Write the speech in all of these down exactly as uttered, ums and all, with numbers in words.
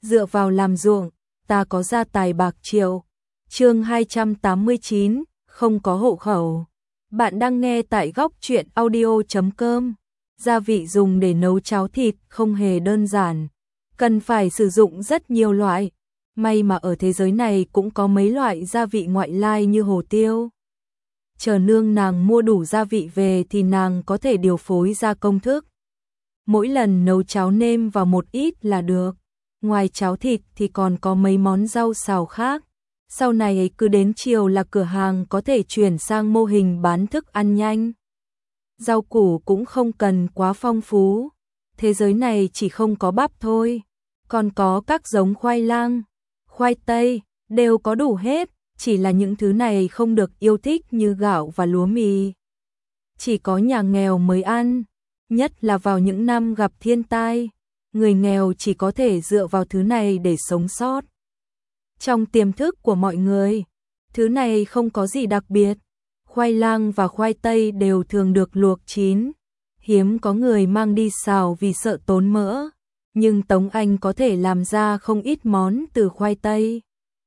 dựa vào làm ruộng, ta có gia tài bạc triệu. Chương hai trăm tám mươi chín, không có hộ khẩu. Bạn đang nghe tại góc truyện audio chấm com. Gia vị dùng để nấu cháo thịt không hề đơn giản, cần phải sử dụng rất nhiều loại. May mà ở thế giới này cũng có mấy loại gia vị ngoại lai như hồ tiêu. Chờ nương nàng mua đủ gia vị về thì nàng có thể điều phối ra công thức. Mỗi lần nấu cháo nêm vào một ít là được. Ngoài cháo thịt thì còn có mấy món rau xào khác. Sau này cứ đến chiều là cửa hàng có thể chuyển sang mô hình bán thức ăn nhanh. Rau củ cũng không cần quá phong phú. Thế giới này chỉ không có bắp thôi. Còn có các giống khoai lang, khoai tây, đều có đủ hết. Chỉ là những thứ này không được yêu thích như gạo và lúa mì. Chỉ có nhà nghèo mới ăn. Nhất là vào những năm gặp thiên tai. Người nghèo chỉ có thể dựa vào thứ này để sống sót. Trong tiềm thức của mọi người, thứ này không có gì đặc biệt. Khoai lang và khoai tây đều thường được luộc chín. Hiếm có người mang đi xào vì sợ tốn mỡ. Nhưng Tống Anh có thể làm ra không ít món từ khoai tây.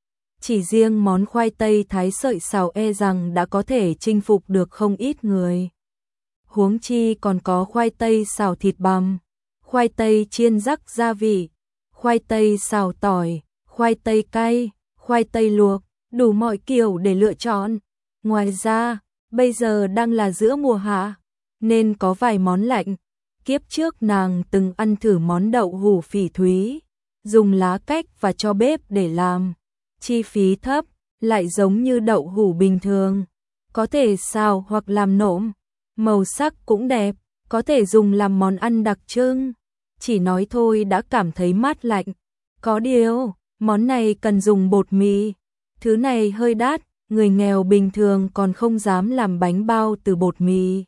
Chỉ riêng món khoai tây thái sợi xào e rằng đã có thể chinh phục được không ít người. Huống chi còn có khoai tây xào thịt bằm, khoai tây chiên rắc gia vị, khoai tây xào tỏi, khoai tây cay, khoai tây luộc, đủ mọi kiểu để lựa chọn. Ngoài ra, bây giờ đang là giữa mùa hạ, nên có vài món lạnh. Kiếp trước nàng từng ăn thử món đậu hũ phỉ thúy, dùng lá cách và cho bếp để làm. Chi phí thấp, lại giống như đậu hũ bình thường. Có thể xào hoặc làm nộm, màu sắc cũng đẹp, có thể dùng làm món ăn đặc trưng. Chỉ nói thôi đã cảm thấy mát lạnh. Có điều, món này cần dùng bột mì. Thứ này hơi đắt, người nghèo bình thường còn không dám làm bánh bao từ bột mì.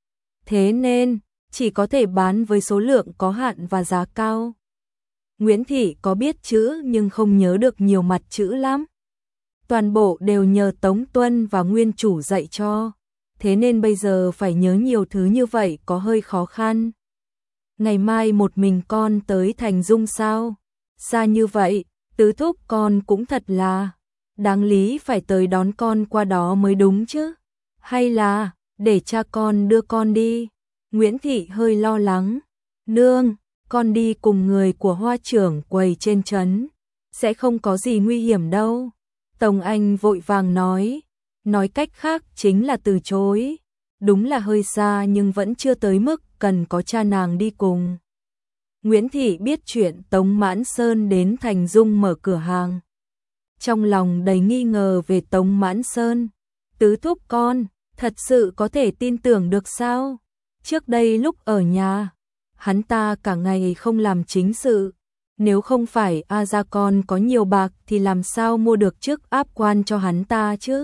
Thế nên, chỉ có thể bán với số lượng có hạn và giá cao. Nguyễn Thị có biết chữ nhưng không nhớ được nhiều mặt chữ lắm. Toàn bộ đều nhờ Tống Tuân và nguyên chủ dạy cho. Thế nên bây giờ phải nhớ nhiều thứ như vậy có hơi khó khăn. Ngày mai một mình con tới Thành Dung sao? Xa như vậy, tứ thúc con cũng thật là đáng lý phải tới đón con qua đó mới đúng chứ. Hay là để cha con đưa con đi? Nguyễn Thị hơi lo lắng. Nương, con đi cùng người của Hoa trưởng quầy trên trấn, sẽ không có gì nguy hiểm đâu. Tống Anh vội vàng nói, nói cách khác chính là từ chối. Đúng là hơi xa nhưng vẫn chưa tới mức cần có cha nàng đi cùng. Nguyễn Thị biết chuyện Tống Mãn Sơn đến Thành Dung mở cửa hàng. Trong lòng đầy nghi ngờ về Tống Mãn Sơn. Tứ thúc con, thật sự có thể tin tưởng được sao? Trước đây lúc ở nhà, hắn ta cả ngày không làm chính sự. Nếu không phải A Gia con có nhiều bạc thì làm sao mua được chức áp quan cho hắn ta chứ?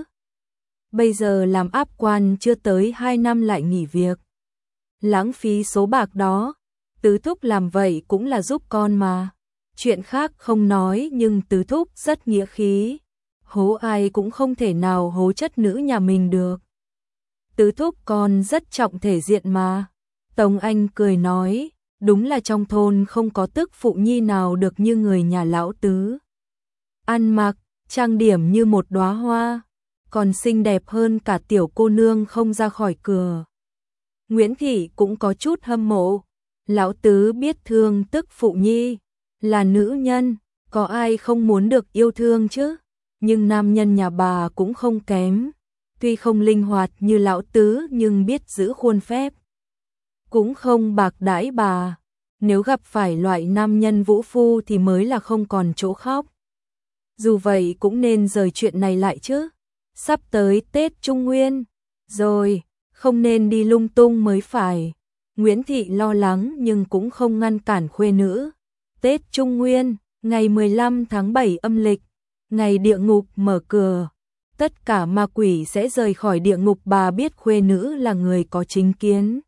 Bây giờ làm áp quan chưa tới hai năm lại nghỉ việc. Lãng phí số bạc đó. Tứ thúc làm vậy cũng là giúp con mà. Chuyện khác không nói nhưng tứ thúc rất nghĩa khí. Hố ai cũng không thể nào hố chất nữ nhà mình được. Tứ thúc con rất trọng thể diện mà. Tống Anh cười nói, đúng là trong thôn không có tức phụ nhi nào được như người nhà lão tứ. Ăn mặc, trang điểm như một đóa hoa, còn xinh đẹp hơn cả tiểu cô nương không ra khỏi cửa. Nguyễn Thị cũng có chút hâm mộ. Lão tứ biết thương tức phụ nhi, là nữ nhân, có ai không muốn được yêu thương chứ? Nhưng nam nhân nhà bà cũng không kém. Tuy không linh hoạt như lão tứ nhưng biết giữ khuôn phép. Cũng không bạc đãi bà. Nếu gặp phải loại nam nhân vũ phu thì mới là không còn chỗ khóc. Dù vậy cũng nên rời chuyện này lại chứ. Sắp tới Tết Trung Nguyên rồi, không nên đi lung tung mới phải. Nguyễn Thị lo lắng nhưng cũng không ngăn cản khuê nữ. Tết Trung Nguyên, ngày mười lăm tháng bảy âm lịch, ngày địa ngục mở cửa. Tất cả ma quỷ sẽ rời khỏi địa ngục. Bà biết khuê nữ là người có chính kiến.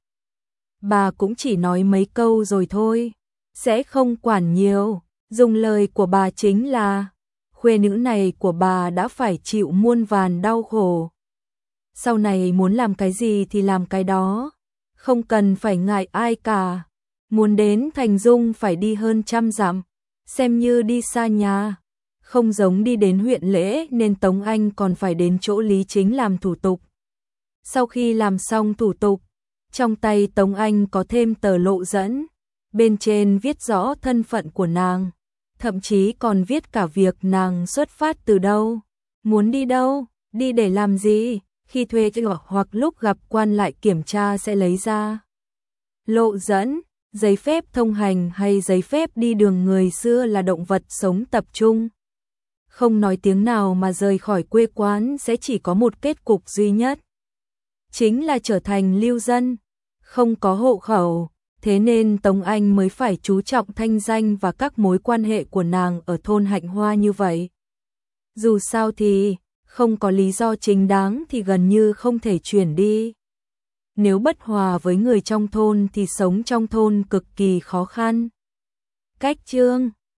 Bà cũng chỉ nói mấy câu rồi thôi, sẽ không quản nhiều. Dùng lời của bà chính là, khuê nữ này của bà đã phải chịu muôn vàn đau khổ. Sau này muốn làm cái gì thì làm cái đó, không cần phải ngại ai cả. Muốn đến Thành Dung phải đi hơn trăm dặm, xem như đi xa nhà. Không giống đi đến huyện lễ nên Tống Anh còn phải đến chỗ Lý Chính làm thủ tục. Sau khi làm xong thủ tục, trong tay Tống Anh có thêm tờ lộ dẫn, bên trên viết rõ thân phận của nàng, thậm chí còn viết cả việc nàng xuất phát từ đâu, muốn đi đâu, đi để làm gì, khi thuê hoặc lúc gặp quan lại kiểm tra sẽ lấy ra. Lộ dẫn, giấy phép thông hành hay giấy phép đi đường người xưa là động vật sống tập trung. Không nói tiếng nào mà rời khỏi quê quán sẽ chỉ có một kết cục duy nhất. Chính là trở thành lưu dân, không có hộ khẩu, thế nên Tống Anh mới phải chú trọng thanh danh và các mối quan hệ của nàng ở thôn Hạnh Hoa như vậy. Dù sao thì, không có lý do chính đáng thì gần như không thể chuyển đi. Nếu bất hòa với người trong thôn thì sống trong thôn cực kỳ khó khăn. Cách chương